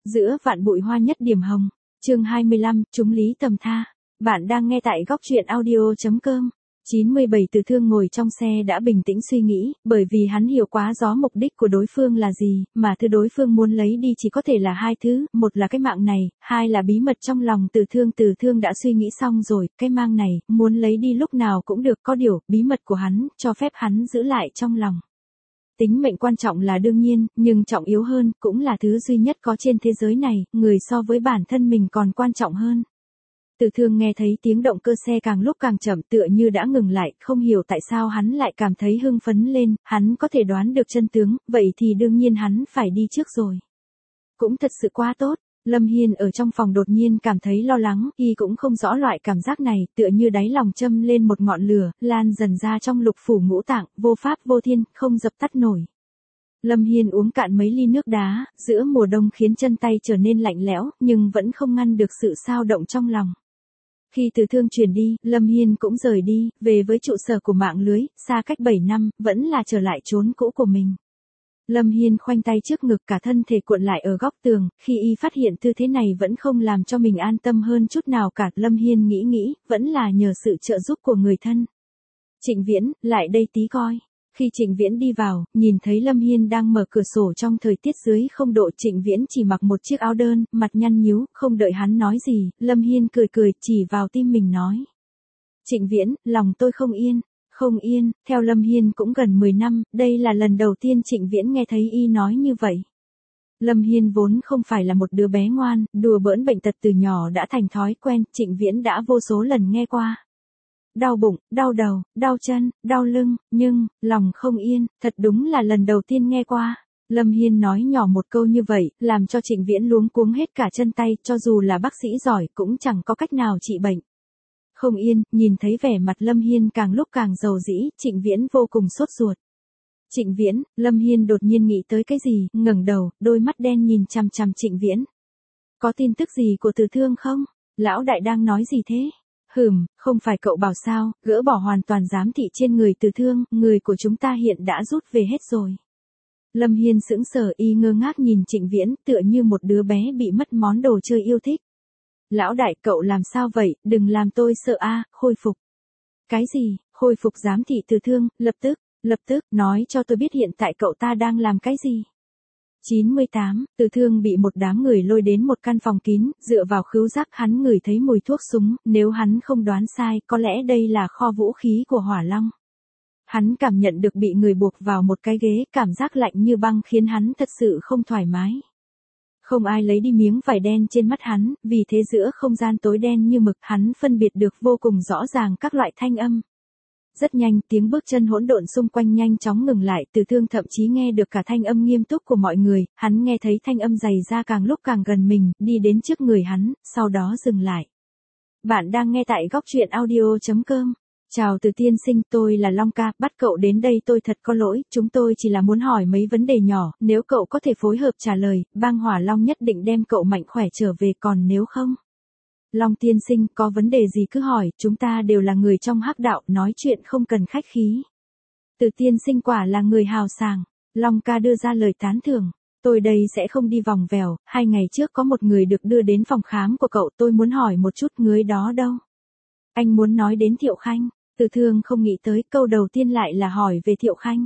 giữa vạn bụi hoa nhất điểm hồng. Chương 25, chúng lý tầm tha. Bạn đang nghe tại góc truyện audio.com. 97 Từ Thương ngồi trong xe đã bình tĩnh suy nghĩ, bởi vì hắn hiểu quá rõ mục đích của đối phương là gì, mà thứ đối phương muốn lấy đi chỉ có thể là hai thứ, một là cái mạng này, hai là bí mật trong lòng Từ Thương. Từ Thương đã suy nghĩ xong rồi, cái mang này, muốn lấy đi lúc nào cũng được, có điều, bí mật của hắn, cho phép hắn giữ lại trong lòng. Tính mệnh quan trọng là đương nhiên, nhưng trọng yếu hơn, cũng là thứ duy nhất có trên thế giới này, người so với bản thân mình còn quan trọng hơn. Từ Thương nghe thấy tiếng động cơ xe càng lúc càng chậm, tựa như đã ngừng lại, không hiểu tại sao hắn lại cảm thấy hưng phấn lên, hắn có thể đoán được chân tướng, vậy thì đương nhiên hắn phải đi trước rồi. Cũng thật sự quá tốt. Lâm Hiên ở trong phòng đột nhiên cảm thấy lo lắng, y cũng không rõ loại cảm giác này, tựa như đáy lòng châm lên một ngọn lửa, lan dần ra trong lục phủ ngũ tạng, vô pháp vô thiên, không dập tắt nổi. Lâm Hiên uống cạn mấy ly nước đá, giữa mùa đông khiến chân tay trở nên lạnh lẽo, nhưng vẫn không ngăn được sự xao động trong lòng. Khi Từ Thương chuyển đi, Lâm Hiên cũng rời đi, về với trụ sở của mạng lưới, xa cách 7 năm, vẫn là trở lại chốn cũ của mình. Lâm Hiên khoanh tay trước ngực, cả thân thể cuộn lại ở góc tường, khi y phát hiện tư thế này vẫn không làm cho mình an tâm hơn chút nào cả. Lâm Hiên nghĩ, vẫn là nhờ sự trợ giúp của người thân. Trịnh Viễn, lại đây tí coi. Khi Trịnh Viễn đi vào, nhìn thấy Lâm Hiên đang mở cửa sổ trong thời tiết dưới 0 độ, Trịnh Viễn chỉ mặc một chiếc áo đơn, mặt nhăn nhíu, không đợi hắn nói gì, Lâm Hiên cười, chỉ vào tim mình nói. Trịnh Viễn, lòng tôi không yên. Không yên, theo Lâm Hiên cũng gần 10 năm, đây là lần đầu tiên Trịnh Viễn nghe thấy y nói như vậy. Lâm Hiên vốn không phải là một đứa bé ngoan, đùa bỡn bệnh tật từ nhỏ đã thành thói quen, Trịnh Viễn đã vô số lần nghe qua. Đau bụng, đau đầu, đau chân, đau lưng, nhưng, lòng không yên, thật đúng là lần đầu tiên nghe qua. Lâm Hiên nói nhỏ một câu như vậy, làm cho Trịnh Viễn luống cuống hết cả chân tay, cho dù là bác sĩ giỏi cũng chẳng có cách nào trị bệnh. Không yên, nhìn thấy vẻ mặt Lâm Hiên càng lúc càng dầu dĩ, Trịnh Viễn vô cùng sốt ruột. Trịnh Viễn, Lâm Hiên đột nhiên nghĩ tới cái gì, ngẩng đầu, đôi mắt đen nhìn chằm chằm Trịnh Viễn. Có tin tức gì của Từ Thương không? Lão đại đang nói gì thế? Không phải cậu bảo sao, gỡ bỏ hoàn toàn giám thị trên người Từ Thương, người của chúng ta hiện đã rút về hết rồi. Lâm Hiên sững sờ, y ngơ ngác nhìn Trịnh Viễn, tựa như một đứa bé bị mất món đồ chơi yêu thích. Lão đại, cậu làm sao vậy, đừng làm tôi sợ a. Khôi phục. Cái gì, khôi phục giám thị Từ Thương, lập tức, nói cho tôi biết hiện tại cậu ta đang làm cái gì. 98, Từ Thương bị một đám người lôi đến một căn phòng kín, dựa vào khứu giác hắn ngửi thấy mùi thuốc súng, nếu hắn không đoán sai, có lẽ đây là kho vũ khí của Hỏa Long. Hắn cảm nhận được bị người buộc vào một cái ghế, cảm giác lạnh như băng khiến hắn thật sự không thoải mái. Không ai lấy đi miếng vải đen trên mắt hắn, vì thế giữa không gian tối đen như mực, hắn phân biệt được vô cùng rõ ràng các loại thanh âm. Rất nhanh, tiếng bước chân hỗn độn xung quanh nhanh chóng ngừng lại, Từ Thương thậm chí nghe được cả thanh âm nghiêm túc của mọi người, hắn nghe thấy thanh âm dày ra càng lúc càng gần mình, đi đến trước người hắn, sau đó dừng lại. Bạn đang nghe tại góc truyện audio.com. Chào Từ tiên sinh, tôi là Long ca, bắt cậu đến đây tôi thật có lỗi, chúng tôi chỉ là muốn hỏi mấy vấn đề nhỏ, nếu cậu có thể phối hợp trả lời, bang Hỏa Long nhất định đem cậu mạnh khỏe trở về, còn nếu không. Long tiên sinh, có vấn đề gì cứ hỏi, chúng ta đều là người trong hắc đạo, nói chuyện không cần khách khí. Từ tiên sinh quả là người hào sảng. Long ca đưa ra lời tán thưởng. Tôi đây sẽ không đi vòng vèo, 2 ngày trước có một người được đưa đến phòng khám của cậu, tôi muốn hỏi một chút, người đó đâu? Anh muốn nói đến Thiệu Khanh. Từ Thương không nghĩ tới, câu đầu tiên lại là hỏi về Thiệu Khanh.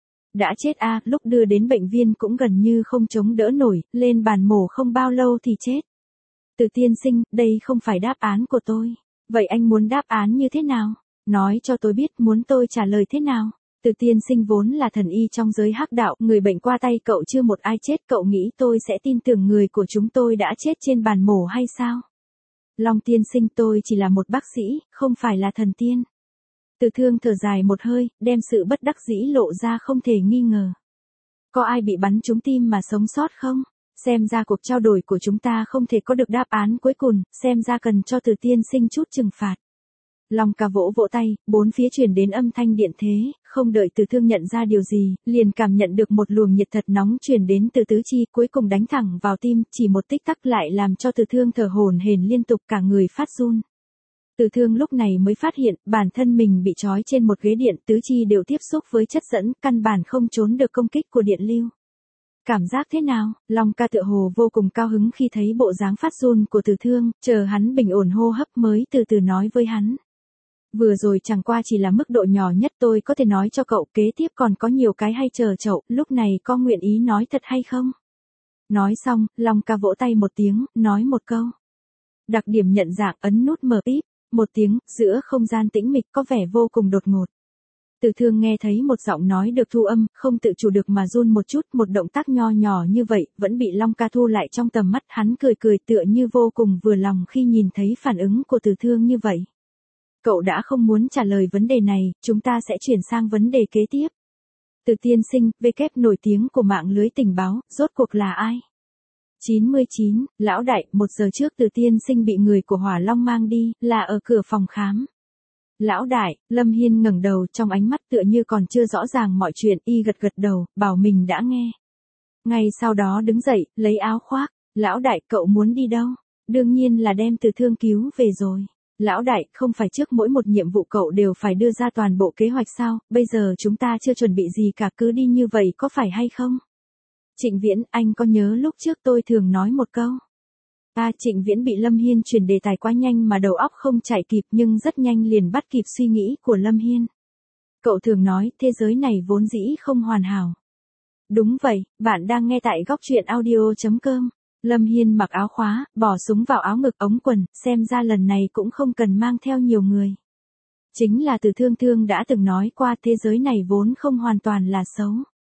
Đã chết a, lúc đưa đến bệnh viện cũng gần như không chống đỡ nổi, lên bàn mổ không bao lâu thì chết. Từ tiên sinh, đây không phải đáp án của tôi. Vậy anh muốn đáp án như thế nào? Nói cho tôi biết, muốn tôi trả lời thế nào? Từ tiên sinh vốn là thần y trong giới hắc đạo, người bệnh qua tay cậu chưa một ai chết, cậu nghĩ tôi sẽ tin tưởng người của chúng tôi đã chết trên bàn mổ hay sao? Long tiên sinh, tôi chỉ là một bác sĩ, không phải là thần tiên. Từ Thương thở dài một hơi, đem sự bất đắc dĩ lộ ra không thể nghi ngờ. Có ai bị bắn trúng tim mà sống sót không? Xem ra cuộc trao đổi của chúng ta không thể có được đáp án cuối cùng, xem ra cần cho Từ tiên sinh chút trừng phạt. Long ca vỗ vỗ tay, bốn phía truyền đến âm thanh điện thế, không đợi Từ Thương nhận ra điều gì, liền cảm nhận được một luồng nhiệt thật nóng truyền đến từ tứ chi, cuối cùng đánh thẳng vào tim, chỉ một tích tắc lại làm cho Từ Thương thở hổn hển liên tục, cả người phát run. Từ Thương lúc này mới phát hiện, bản thân mình bị trói trên một ghế điện, tứ chi đều tiếp xúc với chất dẫn, căn bản không trốn được công kích của điện lưu. Cảm giác thế nào? Long ca tựa hồ vô cùng cao hứng khi thấy bộ dáng phát run của Từ Thương, chờ hắn bình ổn hô hấp mới từ từ nói với hắn. Vừa rồi chẳng qua chỉ là mức độ nhỏ nhất, tôi có thể nói cho cậu, kế tiếp còn có nhiều cái hay chờ cậu, lúc này có nguyện ý nói thật hay không? Nói xong, Long ca vỗ tay một tiếng, nói một câu. Đặc điểm nhận dạng, ấn nút mở píp, một tiếng, giữa không gian tĩnh mịch có vẻ vô cùng đột ngột. Từ Thương nghe thấy một giọng nói được thu âm, không tự chủ được mà run một chút, một động tác nho nhỏ như vậy, vẫn bị Long ca thu lại trong tầm mắt, hắn cười cười tựa như vô cùng vừa lòng khi nhìn thấy phản ứng của Từ Thương như vậy. Cậu đã không muốn trả lời vấn đề này, chúng ta sẽ chuyển sang vấn đề kế tiếp. Từ tiên sinh, WK nổi tiếng của mạng lưới tình báo, rốt cuộc là ai? 99, lão đại, 1 giờ trước Từ tiên sinh bị người của Hỏa Long mang đi, là ở cửa phòng khám. Lão đại, Lâm Hiên ngẩng đầu, trong ánh mắt tựa như còn chưa rõ ràng mọi chuyện, y gật gật đầu, bảo mình đã nghe. Ngay sau đó đứng dậy, lấy áo khoác. Lão đại, cậu muốn đi đâu? Đương nhiên là đem Từ Thương cứu về rồi. Lão đại, không phải trước mỗi một nhiệm vụ cậu đều phải đưa ra toàn bộ kế hoạch sao, bây giờ chúng ta chưa chuẩn bị gì cả, cứ đi như vậy có phải hay không? Trịnh Viễn, anh có nhớ lúc trước tôi thường nói một câu? Trịnh Viễn bị Lâm Hiên chuyển đề tài quá nhanh mà đầu óc không chạy kịp, nhưng rất nhanh liền bắt kịp suy nghĩ của Lâm Hiên. Cậu thường nói, thế giới này vốn dĩ không hoàn hảo. Đúng vậy, bạn đang nghe tại góc truyện audio.com. Lâm Hiên mặc áo khóa, bỏ súng vào áo ngực ống quần, xem ra lần này cũng không cần mang theo nhiều người. Chính là Từ Thương đã từng nói qua, thế giới này vốn không hoàn toàn là xấu.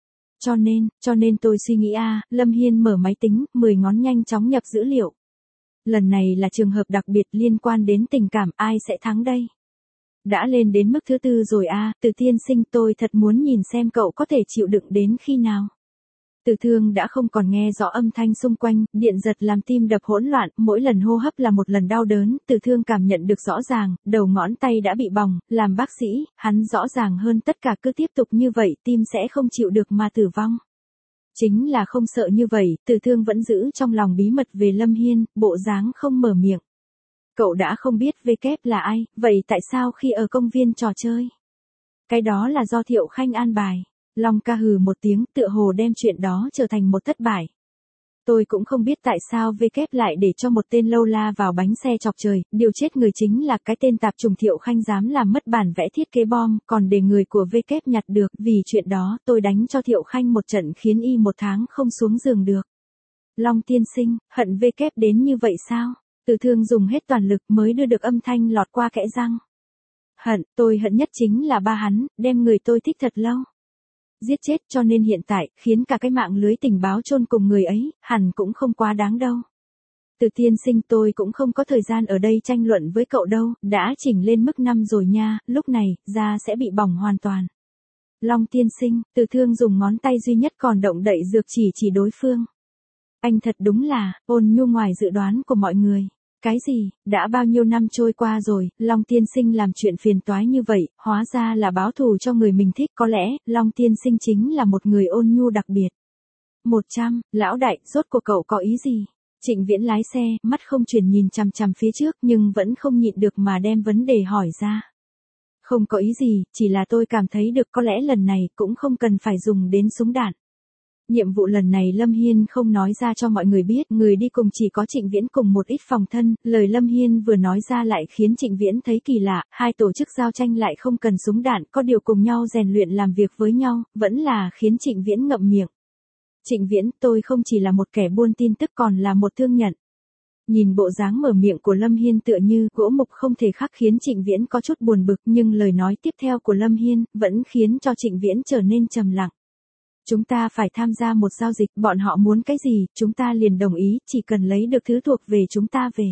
Cho nên tôi suy nghĩ Lâm Hiên mở máy tính, 10 ngón nhanh chóng nhập dữ liệu. Lần này là trường hợp đặc biệt liên quan đến tình cảm, ai sẽ thắng đây? Đã lên đến mức thứ 4 rồi Từ tiên sinh, tôi thật muốn nhìn xem cậu có thể chịu đựng đến khi nào. Từ Thương đã không còn nghe rõ âm thanh xung quanh, điện giật làm tim đập hỗn loạn, mỗi lần hô hấp là một lần đau đớn, Từ Thương cảm nhận được rõ ràng, đầu ngón tay đã bị bỏng, làm bác sĩ, hắn rõ ràng hơn tất cả, cứ tiếp tục như vậy, tim sẽ không chịu được mà tử vong. Chính là không sợ như vậy, Từ Thương vẫn giữ trong lòng bí mật về Lâm Hiên, bộ dáng không mở miệng. Cậu đã không biết WK là ai, vậy tại sao khi ở công viên trò chơi? Cái đó là do Thiệu Khanh an bài. Long ca hừ một tiếng, tựa hồ đem chuyện đó trở thành một thất bại. Tôi cũng không biết tại sao WK lại để cho một tên lâu la vào bánh xe chọc trời, điều chết người chính là cái tên tạp chủng Thiệu Khanh dám làm mất bản vẽ thiết kế bom, còn để người của WK nhặt được, vì chuyện đó tôi đánh cho Thiệu Khanh một trận khiến y 1 tháng không xuống giường được. Long tiên sinh, hận WK đến như vậy sao? Từ Thương dùng hết toàn lực mới đưa được âm thanh lọt qua kẽ răng. Tôi hận nhất chính là ba hắn, đem người tôi thích thật lâu. Giết chết, cho nên hiện tại, khiến cả cái mạng lưới tình báo chôn cùng người ấy, hẳn cũng không quá đáng đâu. Từ tiên sinh, tôi cũng không có thời gian ở đây tranh luận với cậu đâu, đã chỉnh lên mức 5 rồi nha, lúc này, da sẽ bị bỏng hoàn toàn. Long tiên sinh, Từ Thương dùng ngón tay duy nhất còn động đậy dược chỉ đối phương. Anh thật đúng là, ôn nhu ngoài dự đoán của mọi người. Cái gì, đã bao nhiêu năm trôi qua rồi, Long tiên sinh làm chuyện phiền toái như vậy, hóa ra là báo thù cho người mình thích, có lẽ, Long tiên sinh chính là một người ôn nhu đặc biệt. 100, lão đại, rốt cuộc cậu có ý gì? Trịnh Viễn lái xe, mắt không chuyển nhìn chằm chằm phía trước nhưng vẫn không nhịn được mà đem vấn đề hỏi ra. Không có ý gì, chỉ là tôi cảm thấy được có lẽ lần này cũng không cần phải dùng đến súng đạn. Nhiệm vụ lần này Lâm Hiên không nói ra cho mọi người biết, người đi cùng chỉ có Trịnh Viễn cùng một ít phòng thân, lời Lâm Hiên vừa nói ra lại khiến Trịnh Viễn thấy kỳ lạ, hai tổ chức giao tranh lại không cần súng đạn, có điều cùng nhau rèn luyện làm việc với nhau, vẫn là khiến Trịnh Viễn ngậm miệng. Trịnh Viễn, tôi không chỉ là một kẻ buôn tin tức còn là một thương nhận. Nhìn bộ dáng mở miệng của Lâm Hiên tựa như gỗ mục không thể khắc khiến Trịnh Viễn có chút buồn bực, nhưng lời nói tiếp theo của Lâm Hiên vẫn khiến cho Trịnh Viễn trở nên trầm lặng. Chúng ta phải tham gia một giao dịch, bọn họ muốn cái gì, chúng ta liền đồng ý, chỉ cần lấy được thứ thuộc về chúng ta về.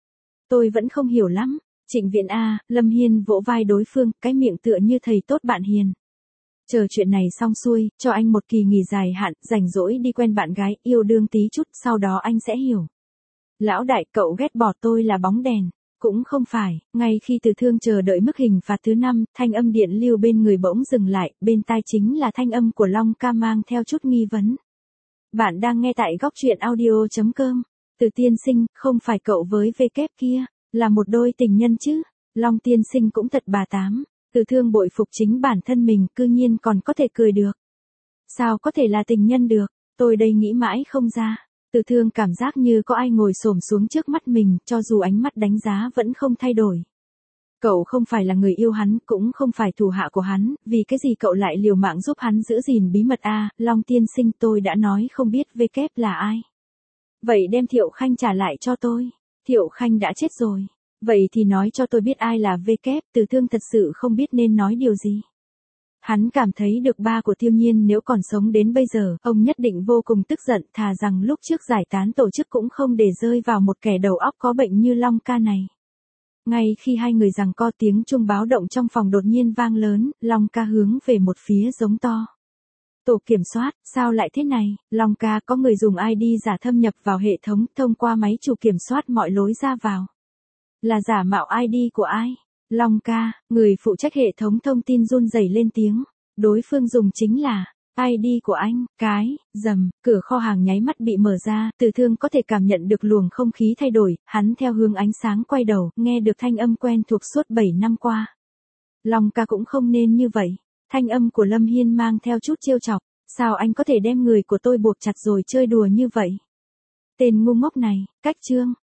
Tôi vẫn không hiểu lắm. Trịnh Viễn Lâm Hiên vỗ vai đối phương, cái miệng tựa như thầy tốt bạn hiền. Chờ chuyện này xong xuôi, cho anh một kỳ nghỉ dài hạn, rảnh rỗi đi quen bạn gái, yêu đương tí chút, sau đó anh sẽ hiểu. Lão đại, cậu ghét bỏ tôi là bóng đèn. Cũng không phải, ngay khi Từ Thương chờ đợi mức hình phạt thứ 5, thanh âm điện lưu bên người bỗng dừng lại, bên tai chính là thanh âm của Long ca mang theo chút nghi vấn. Bạn đang nghe tại góc truyện audio.com. Từ tiên sinh, không phải cậu với WK kia, là một đôi tình nhân chứ? Long tiên sinh cũng thật bà tám. Từ Thương bội phục chính bản thân mình, cư nhiên còn có thể cười được. Sao có thể là tình nhân được? Tôi đây nghĩ mãi không ra. Từ Thương cảm giác như có ai ngồi xổm xuống trước mắt mình, cho dù ánh mắt đánh giá vẫn không thay đổi. Cậu không phải là người yêu hắn, cũng không phải thủ hạ của hắn, vì cái gì cậu lại liều mạng giúp hắn giữ gìn bí mật a? Long tiên sinh, tôi đã nói không biết V kép là ai. Vậy đem Thiệu Khanh trả lại cho tôi. Thiệu Khanh đã chết rồi. Vậy thì nói cho tôi biết ai là V kép. Từ Thương thật sự không biết nên nói điều gì. Hắn cảm thấy được ba của Tiêu Nhiên nếu còn sống đến bây giờ, ông nhất định vô cùng tức giận, thà rằng lúc trước giải tán tổ chức cũng không để rơi vào một kẻ đầu óc có bệnh như Long ca này. Ngay khi hai người giằng co, tiếng chuông báo động trong phòng đột nhiên vang lớn, Long ca hướng về một phía giống to. Tổ kiểm soát, sao lại thế này? Long ca, có người dùng ID giả thâm nhập vào hệ thống, thông qua máy chủ kiểm soát mọi lối ra vào. Là giả mạo ID của ai? Long ca, người phụ trách hệ thống thông tin run rẩy lên tiếng. Đối phương dùng chính là ID của anh. Rầm, cửa kho hàng nháy mắt bị mở ra, Từ Thương có thể cảm nhận được luồng không khí thay đổi, hắn theo hướng ánh sáng quay đầu, nghe được thanh âm quen thuộc suốt 7 năm qua. Long ca cũng không nên như vậy. Thanh âm của Lâm Hiên mang theo chút trêu chọc. Sao anh có thể đem người của tôi buộc chặt rồi chơi đùa như vậy? Tên ngu ngốc này, cách chương.